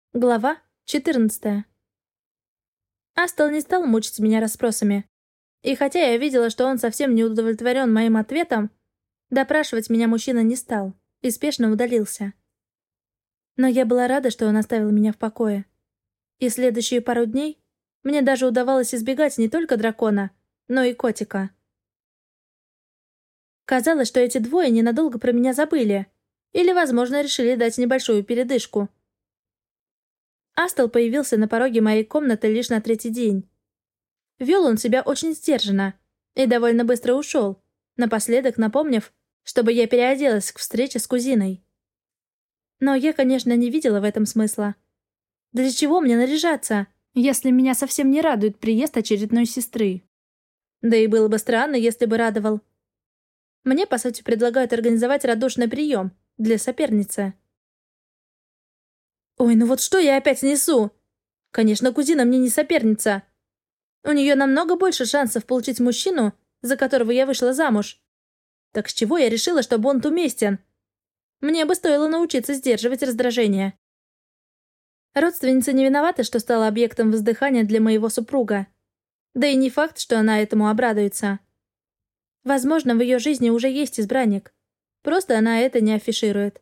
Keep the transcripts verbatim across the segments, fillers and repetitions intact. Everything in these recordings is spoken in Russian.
Глава четырнадцатая. Астел не стал мучить меня расспросами. И хотя я видела, что он совсем не удовлетворен моим ответом, допрашивать меня мужчина не стал и спешно удалился. Но я была рада, что он оставил меня в покое. И следующие пару дней мне даже удавалось избегать не только дракона, но и котика. Казалось, что эти двое ненадолго про меня забыли или, возможно, решили дать небольшую передышку. Астел появился на пороге моей комнаты лишь на третий день. Вел он себя очень сдержанно и довольно быстро ушел, напоследок напомнив, чтобы я переоделась к встрече с кузиной. Но я, конечно, не видела в этом смысла. Для чего мне наряжаться, если меня совсем не радует приезд очередной сестры? Да и было бы странно, если бы радовал. Мне, по сути, предлагают организовать радушный прием для соперницы. Ой, ну вот что я опять несу? Конечно, кузина мне не соперница. У нее намного больше шансов получить мужчину, за которого я вышла замуж. Так с чего я решила, что Бонд уместен? Мне бы стоило научиться сдерживать раздражение. Родственница не виновата, что стала объектом воздыхания для моего супруга. Да и не факт, что она этому обрадуется. Возможно, в ее жизни уже есть избранник. Просто она это не афиширует.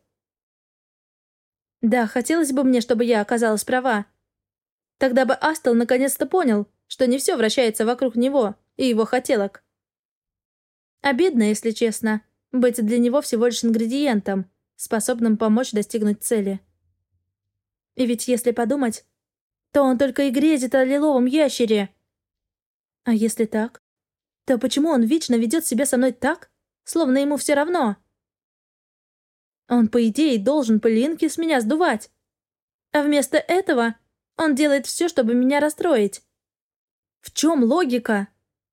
Да, хотелось бы мне, чтобы я оказалась права. Тогда бы Астел наконец-то понял, что не все вращается вокруг него и его хотелок. Обидно, если честно, быть для него всего лишь ингредиентом, способным помочь достигнуть цели. И ведь если подумать, то он только и грезит о лиловом ящере. А если так, то почему он вечно ведет себя со мной так, словно ему все равно? Он, по идее, должен пылинки с меня сдувать. А вместо этого он делает все, чтобы меня расстроить. В чем логика?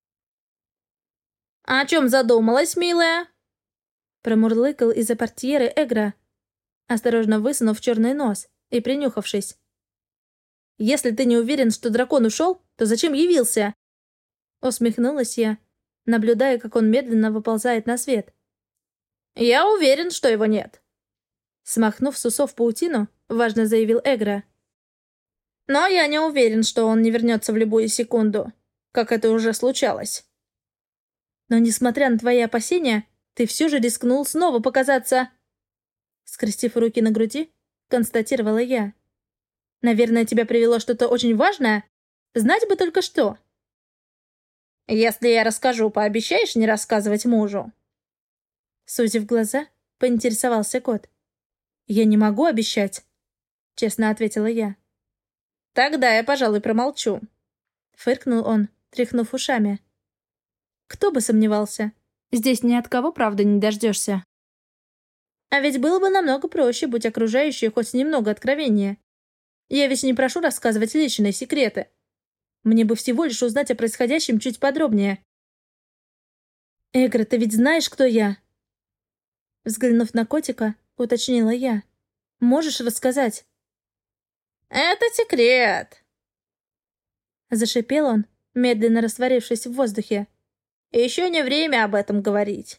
«О чем задумалась, милая?» Промурлыкал из-за портьеры Эгра, осторожно высунув черный нос и принюхавшись. «Если ты не уверен, что дракон ушел, то зачем явился?» Усмехнулась я, наблюдая, как он медленно выползает на свет. «Я уверен, что его нет», смахнув с усов паутину, важно заявил Эгра. «Но я не уверен, что он не вернется в любую секунду, как это уже случалось. Но, несмотря на твои опасения, ты все же рискнул снова показаться...» Скрестив руки на груди, констатировала я. «Наверное, тебя привело что-то очень важное? Знать бы только что». «Если я расскажу, пообещаешь не рассказывать мужу?» Сузив глаза, поинтересовался кот. «Я не могу обещать», — честно ответила я. «Тогда я, пожалуй, промолчу», — фыркнул он, тряхнув ушами. «Кто бы сомневался? Здесь ни от кого правды не дождешься». А ведь было бы намного проще, будь окружающие хоть немного откровеннее. Я ведь не прошу рассказывать личные секреты. Мне бы всего лишь узнать о происходящем чуть подробнее. «Эгра, ты ведь знаешь, кто я?» Взглянув на котика, уточнила я. «Можешь рассказать?» «Это секрет!» Зашипел он, медленно растворившись в воздухе. «Еще не время об этом говорить».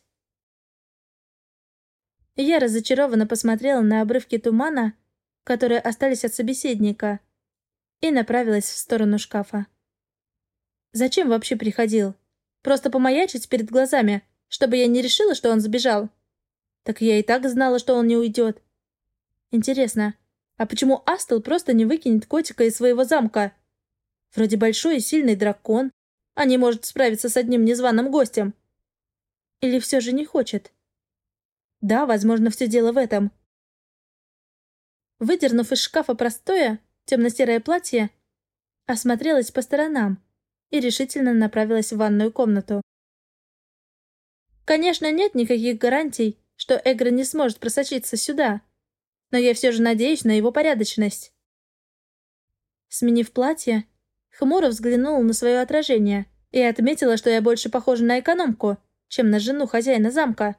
Я разочарованно посмотрела на обрывки тумана, которые остались от собеседника, и направилась в сторону шкафа. Зачем вообще приходил? Просто помаячить перед глазами, чтобы я не решила, что он сбежал? Так я и так знала, что он не уйдет. Интересно, а почему Астел просто не выкинет котика из своего замка? Вроде большой и сильный дракон, а не может справиться с одним незваным гостем. Или все же не хочет? Да, возможно, все дело в этом. Выдернув из шкафа простое, темно-серое платье, осмотрелась по сторонам и решительно направилась в ванную комнату. Конечно, нет никаких гарантий, что Эгра не сможет просочиться сюда, но я все же надеюсь на его порядочность. Сменив платье, хмуро взглянула на свое отражение и отметила, что я больше похожа на экономку, чем на жену хозяина замка.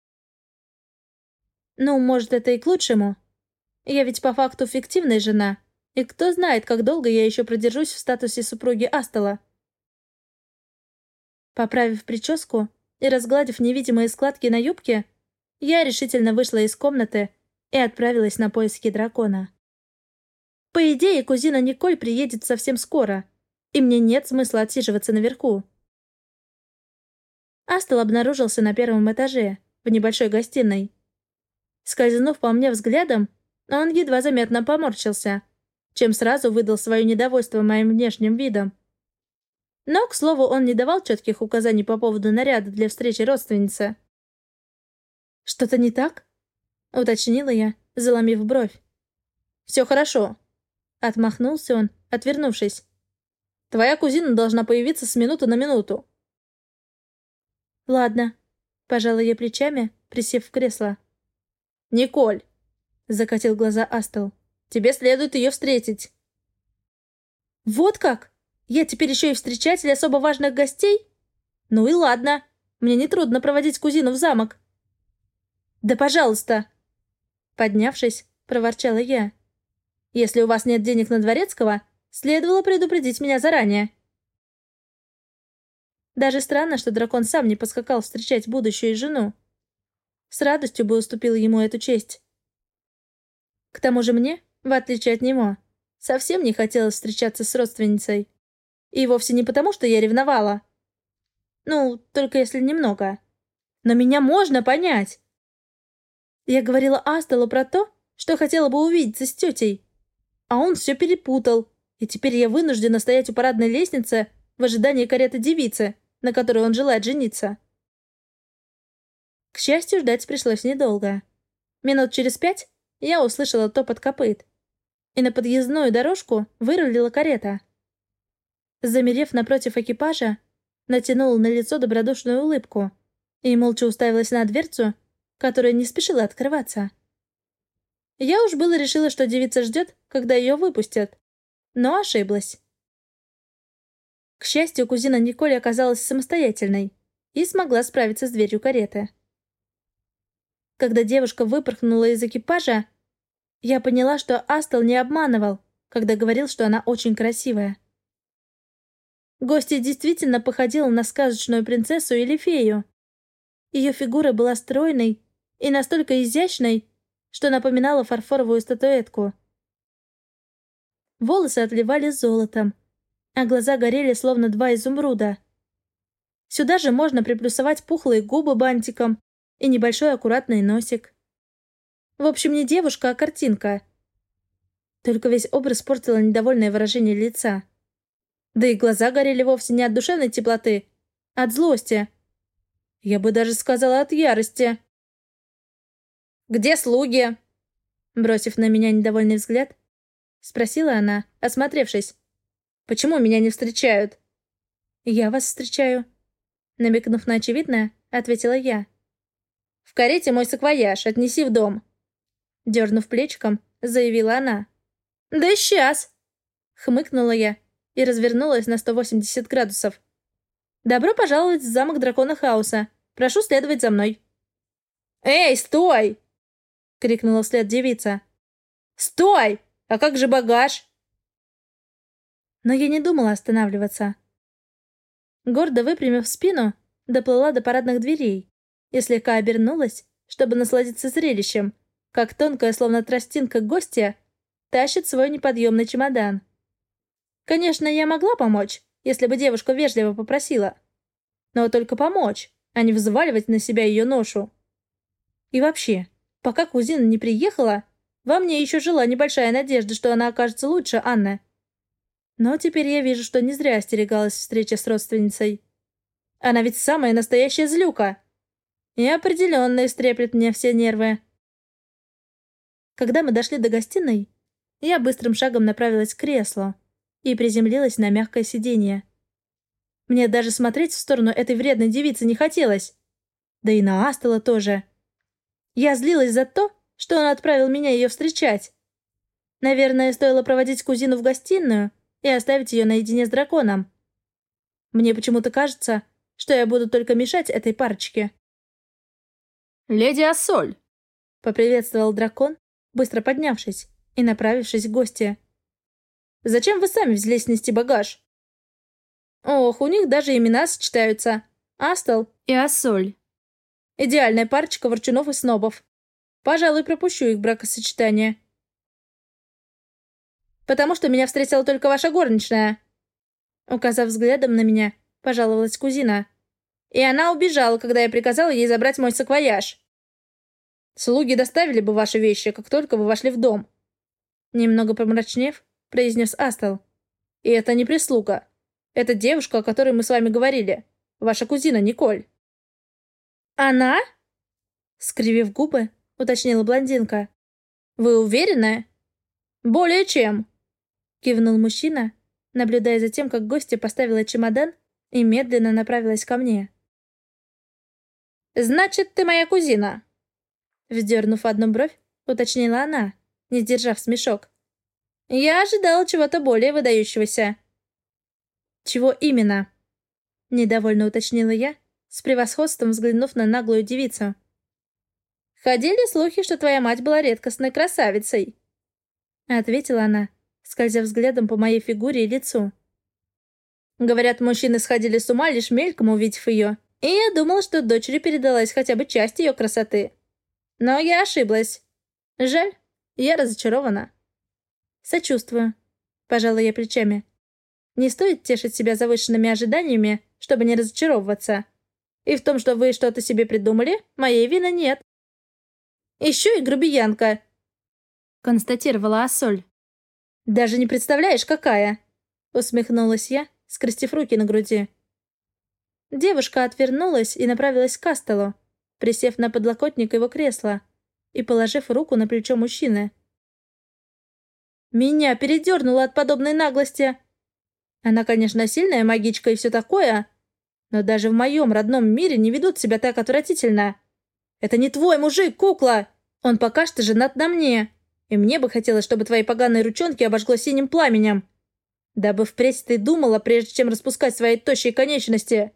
Ну, может, это и к лучшему. Я ведь по факту фиктивная жена, и кто знает, как долго я еще продержусь в статусе супруги Астела. Поправив прическу и разгладив невидимые складки на юбке, я решительно вышла из комнаты и отправилась на поиски дракона. По идее, кузина Николь приедет совсем скоро, и мне нет смысла отсиживаться наверху. Астел обнаружился на первом этаже, в небольшой гостиной. Скользнув по мне взглядом, он едва заметно поморщился, чем сразу выдал свое недовольство моим внешним видом. Но, к слову, он не давал четких указаний по поводу наряда для встречи родственницы. «Что-то не так?» — уточнила я, заломив бровь. «Все хорошо», — отмахнулся он, отвернувшись. «Твоя кузина должна появиться с минуты на минуту». «Ладно», — пожала я плечами, присев в кресло. «Николь», — закатил глаза Астел, — «тебе следует ее встретить». «Вот как? Я теперь еще и встречатель особо важных гостей? Ну и ладно, мне нетрудно проводить кузину в замок». «Да пожалуйста!» Поднявшись, проворчала я. «Если у вас нет денег на дворецкого, следовало предупредить меня заранее». Даже странно, что дракон сам не поскакал встречать будущую жену. С радостью бы уступил ему эту честь. К тому же мне, в отличие от него, совсем не хотелось встречаться с родственницей. И вовсе не потому, что я ревновала. Ну, только если немного. Но меня можно понять. Я говорила Астелу про то, что хотела бы увидеться с тетей. А он все перепутал, и теперь я вынуждена стоять у парадной лестницы в ожидании кареты девицы, на которой он желает жениться. К счастью, ждать пришлось недолго. Минут через пять я услышала топот копыт, и на подъездную дорожку вырулила карета. Замерев напротив экипажа, натянула на лицо добродушную улыбку и молча уставилась на дверцу, которая не спешила открываться. Я уж было решила, что девица ждет, когда ее выпустят, но ошиблась. К счастью, кузина Николь оказалась самостоятельной и смогла справиться с дверью кареты. Когда девушка выпорхнула из экипажа, я поняла, что Астел не обманывал, когда говорил, что она очень красивая. Гостья действительно походила на сказочную принцессу или фею. Ее фигура была стройной и настолько изящной, что напоминала фарфоровую статуэтку. Волосы отливали золотом, а глаза горели словно два изумруда. Сюда же можно приплюсовать пухлые губы бантиком и небольшой аккуратный носик. В общем, не девушка, а картинка. Только весь образ портило недовольное выражение лица. Да и глаза горели вовсе не от душевной теплоты, а от злости. Я бы даже сказала, от ярости. «Где слуги?» Бросив на меня недовольный взгляд, спросила она, осмотревшись. «Почему меня не встречают?» «Я вас встречаю», — намекнув на очевидное, ответила я. «В карете мой саквояж, отнеси в дом», — дернув плечиком, заявила она. «Да сейчас!» — хмыкнула я и развернулась на сто восемьдесят градусов. «Добро пожаловать в замок дракона Хаоса. Прошу следовать за мной». «Эй, стой!» — крикнула вслед девица. «Стой! А как же багаж?» Но я не думала останавливаться. Гордо выпрямив спину, доплыла до парадных дверей и слегка обернулась, чтобы насладиться зрелищем, как тонкая, словно тростинка гостья, тащит свой неподъемный чемодан. Конечно, я могла помочь, если бы девушка вежливо попросила. Но только помочь, а не взваливать на себя ее ношу. И вообще, пока кузина не приехала, во мне еще жила небольшая надежда, что она окажется лучше Анны. Но теперь я вижу, что не зря остерегалась встречи с родственницей. Она ведь самая настоящая злюка. И определенно истреплет мне все нервы. Когда мы дошли до гостиной, я быстрым шагом направилась к креслу и приземлилась на мягкое сиденье. Мне даже смотреть в сторону этой вредной девицы не хотелось. Да и на Астела тоже. Я злилась за то, что он отправил меня ее встречать. Наверное, стоило проводить кузину в гостиную и оставить ее наедине с драконом. Мне почему-то кажется, что я буду только мешать этой парочке. «Леди Ассоль!» — поприветствовал дракон, быстро поднявшись и направившись к гостье. «Зачем вы сами взялись нести багаж?» «Ох, у них даже имена сочетаются. Астел и Ассоль. Идеальная парочка ворчунов и снобов. Пожалуй, пропущу их бракосочетание». потому что меня встретила только ваша горничная». Указав взглядом на меня, пожаловалась кузина. «И она убежала, когда я приказала ей забрать мой саквояж. Слуги доставили бы ваши вещи, как только вы вошли в дом». Немного помрачнев, произнес Астел. «И это не прислуга. Это девушка, о которой мы с вами говорили. Ваша кузина Николь». «Она?» Скривив губы, уточнила блондинка. «Вы уверены?» «Более чем», — кивнул мужчина, наблюдая за тем, как гостья поставила чемодан и медленно направилась ко мне. «Значит, ты моя кузина?» Вздернув одну бровь, уточнила она, не сдержав смешок. «Я ожидала чего-то более выдающегося». «Чего именно?» — недовольно уточнила я, с превосходством взглянув на наглую девицу. «Ходили слухи, что твоя мать была редкостной красавицей», — ответила она, скользя взглядом по моей фигуре и лицу. «Говорят, мужчины сходили с ума, лишь мельком увидев ее, и я думала, что дочери передалась хотя бы часть ее красоты. Но я ошиблась. Жаль, я разочарована». «Сочувствую», — пожала я плечами. «Не стоит тешить себя завышенными ожиданиями, чтобы не разочаровываться. И в том, что вы что-то себе придумали, моей вины нет». «Еще и грубиянка», — констатировала Ассоль. «Даже не представляешь, какая!» — усмехнулась я, скрестив руки на груди. Девушка отвернулась и направилась к Астелу, присев на подлокотник его кресла и положив руку на плечо мужчины. Меня передернуло от подобной наглости. Она, конечно, сильная магичка и все такое, но даже в моем родном мире не ведут себя так отвратительно. «Это не твой мужик, кукла! Он пока что женат на мне, и мне бы хотелось, чтобы твои поганые ручонки обожгло синим пламенем, дабы впредь ты думала, прежде чем распускать свои тощие конечности».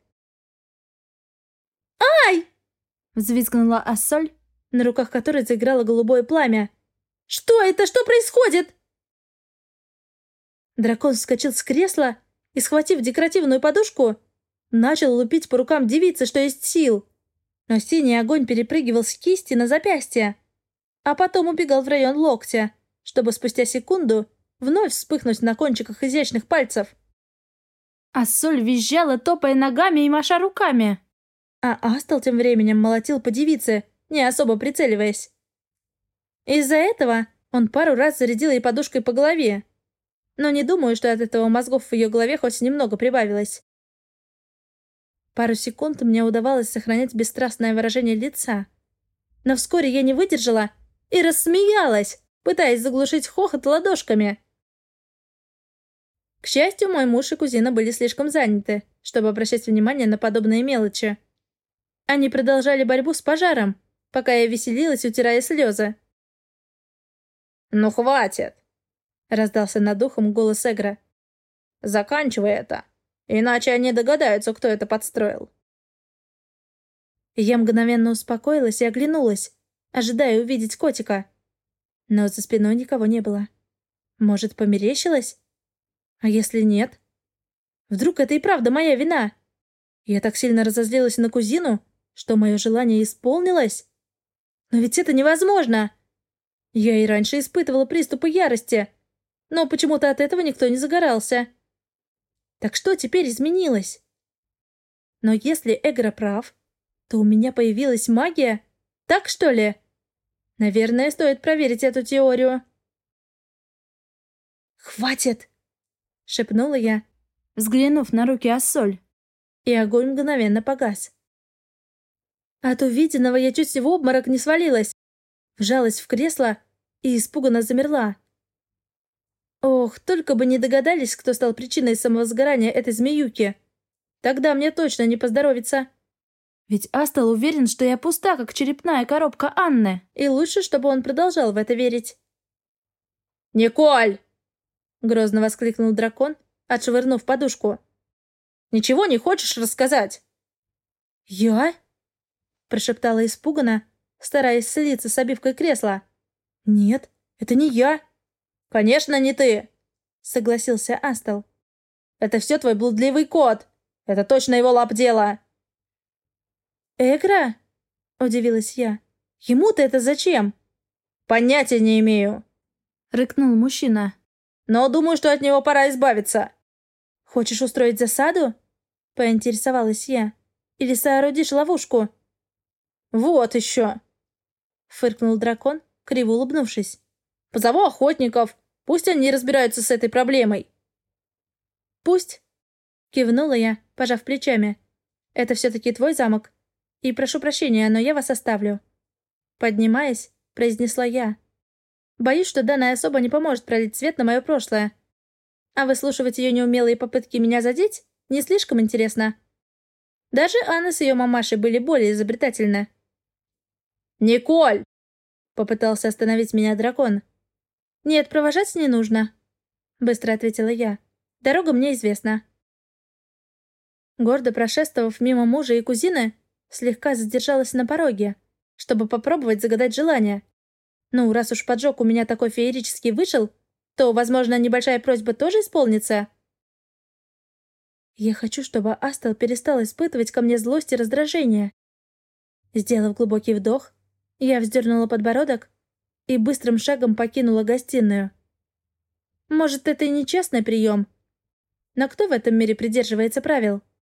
«Ай!» — взвизгнула Ассоль, на руках которой заиграло голубое пламя. «Что это? Что происходит?» Дракон вскочил с кресла и, схватив декоративную подушку, начал лупить по рукам девицы, что есть сил. Но синий огонь перепрыгивал с кисти на запястье, а потом убегал в район локтя, чтобы спустя секунду вновь вспыхнуть на кончиках изящных пальцев. Ассоль визжала, топая ногами и маша руками. А Астел тем временем молотил по девице, не особо прицеливаясь. Из-за этого он пару раз зарядил ей подушкой по голове. Но не думаю, что от этого мозгов в ее голове хоть немного прибавилось. Пару секунд мне удавалось сохранять бесстрастное выражение лица. Но вскоре я не выдержала и рассмеялась, пытаясь заглушить хохот ладошками. К счастью, мой муж и кузина были слишком заняты, чтобы обращать внимание на подобные мелочи. Они продолжали борьбу с пожаром, пока я веселилась, утирая слезы. «Ну, хватит!» — раздался над ухом голос Эгра. «Заканчивай это, иначе они догадаются, кто это подстроил». Я мгновенно успокоилась и оглянулась, ожидая увидеть котика. Но за спиной никого не было. Может, померещилось? А если нет? Вдруг это и правда моя вина? Я так сильно разозлилась на кузину, что мое желание исполнилось. Но ведь это невозможно. Я и раньше испытывала приступы ярости, но почему-то от этого никто не загорался. Так что теперь изменилось? Но если Эгра прав, то у меня появилась магия? Так что ли? Наверное, стоит проверить эту теорию. «Хватит!» — шепнула я, взглянув на руки Ассоль, и огонь мгновенно погас. От увиденного я чуть в обморок не свалилась, вжалась в кресло и испуганно замерла. Ох, только бы не догадались, кто стал причиной самовозгорания этой змеюки. Тогда мне точно не поздоровится. Ведь Астел уверен, что я пуста, как черепная коробка Анны, и лучше, чтобы он продолжал в это верить. «Николь!» — грозно воскликнул дракон, отшвырнув подушку. «Ничего не хочешь рассказать?» «Я?» — прошептала испуганно, стараясь слиться с обивкой кресла. «Нет, это не я». «Конечно, не ты!» — согласился Астел. «Это все твой блудливый кот! Это точно его лап дело!» «Эгра?» — удивилась я. «Ему-то это зачем?» «Понятия не имею!» — рыкнул мужчина. но думаю, что от него пора избавиться». «Хочешь устроить засаду?» — поинтересовалась я. «Или соорудишь ловушку?» «Вот еще!» — фыркнул дракон, криво улыбнувшись. «Позову охотников. Пусть они разбираются с этой проблемой». «Пусть», — кивнула я, пожав плечами. «Это все-таки твой замок. И прошу прощения, но я вас оставлю». Поднимаясь, произнесла я. «Боюсь, что данная особа не поможет пролить свет на мое прошлое. А выслушивать ее неумелые попытки меня задеть не слишком интересно. Даже Анна с ее мамашей были более изобретательны». «Николь!» — попытался остановить меня дракон. «Нет, провожать не нужно», — быстро ответила я. «Дорога мне известна». Гордо прошествовав мимо мужа и кузины, слегка задержалась на пороге, чтобы попробовать загадать желание. Ну, раз уж поджог у меня такой феерический вышел, то, возможно, небольшая просьба тоже исполнится. Я хочу, чтобы Астел перестал испытывать ко мне злость и раздражение. Сделав глубокий вдох, я вздернула подбородок и быстрым шагом покинула гостиную. Может, это и нечестный прием, но кто в этом мире придерживается правил?